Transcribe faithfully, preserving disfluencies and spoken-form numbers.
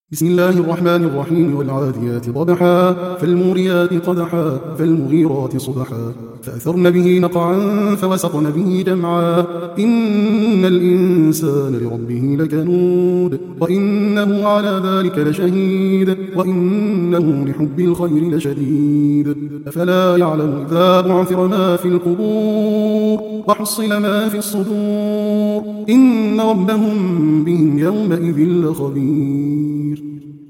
بسم الله الرحمن الرحيم والعاديات ضبحا فالموريات قدحا فالمغيرات صبحا فأثرن به نقعا فوسطن به جمعا إن الإنسان لربه لكنود وإنه على ذلك لشهيد وإنه لحب الخير لشديد أفلا يعلم إذا بعثر ما في القبور وحصل ما في الصدور إن ربهم بهم يومئذ لخبير.